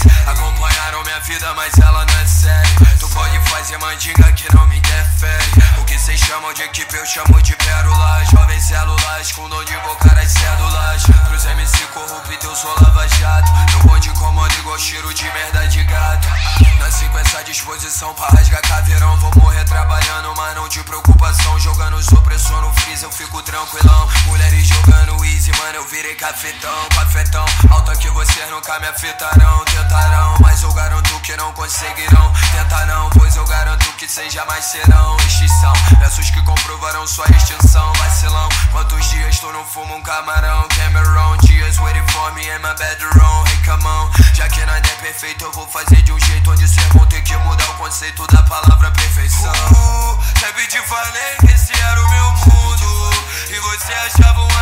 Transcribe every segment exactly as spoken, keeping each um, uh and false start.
Acompanharam minha vida, mas ela não é séria. Tu pode fazer mandinga que não me interfere. O que cês chamam de equipe eu chamo de pérola. Jovens células com dom de invocar as cédulas. Pros M C corrupto eu sou lava jato. Meu bonde comando igual cheiro de merda de gato. Nasci com essa disposição pra rasgar caveirão. Vou morrer trabalhando, mas não de preocupação. Jogando supressor no freezer eu fico tranquilão. Mulheres jogando easy, mano, eu virei cafetão. Cafetão, alta que vocês nunca me afetarão. Tentarão, mas eu garanto que não conseguirão. Tentarão, pois eu garanto que cês jamais serão. Extinção, versos que comprovarão sua extinção. Vacilão, quantos dias tu não fuma um camarão? Cameron, dias waiting for me in my bedroom. Hey, come on, já que nada é perfeito eu vou fazer de um jeito onde cês vão ter que mudar o conceito da palavra perfeição. uh, Sempre te falei que esse era o meu mundo e você achava um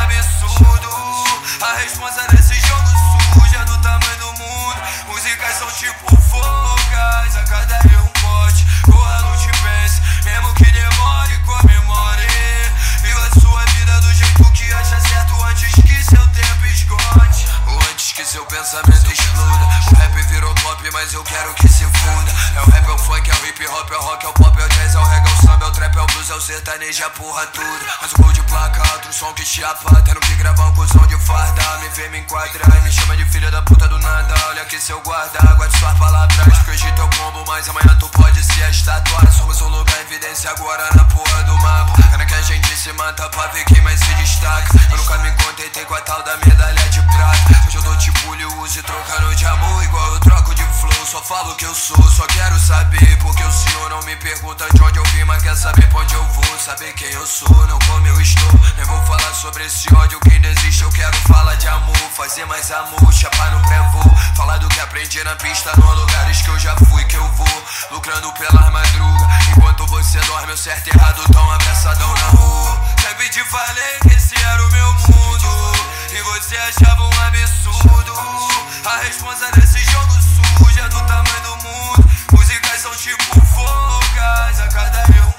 absurdo. A responsa desse jogo sujo é do tamanho do mundo. Músicas são tipo focas, a cada dia um pote. Corra, não te pense, mesmo que demore, comemore. Viva sua vida do jeito que acha certo antes que seu tempo esgote. Ou antes que seu pensamento exploda. O rap virou pop, mas eu quero que se funda. É o rap, é o funk, é o hip hop, é o rock, é o pop, é o jazz, é o reggae, é o samba, é o trap, é o blues, é o sertanejo, é a porra tudo. Mas o gol de placa, outro som que chapa. Tendo que gravar um cuzão de farda. Me vê, me enquadra e me chama de filha da puta do nada. Olha aqui seu guarda, guarde suas palavras, que hoje teu combo, mas amanhã tu pode se estatuar. Somos um lugar em evidência agora na porra do mapa. Cara que a gente se mata pra ver quem mais se destaca. Eu nunca me contentei com a tal da medalha de prata. Hoje eu dou tipo e uso e trocando de amor igual eu troco de flow. Só falo que eu sou, só quero saber porque o senhor não me pergunta de onde eu vim, mas quer saber pra onde eu vou. Saber quem eu sou, não como eu estou. Nem vou falar sobre esse ódio que ainda existe. Eu quero falar de amor, fazer mais amor, chapar no pré-voo. Falar do que aprendi na pista, nos lugares que eu já fui, que eu vou. Lucrando pela madruga, enquanto você dorme, o certo e errado tão abraçadão na rua. Sempre te falei que esse era o meu mundo e você achava um absurdo. A responsa desse jogo sujo é do tamanho do mundo. Músicas são tipo focas, a cada dia um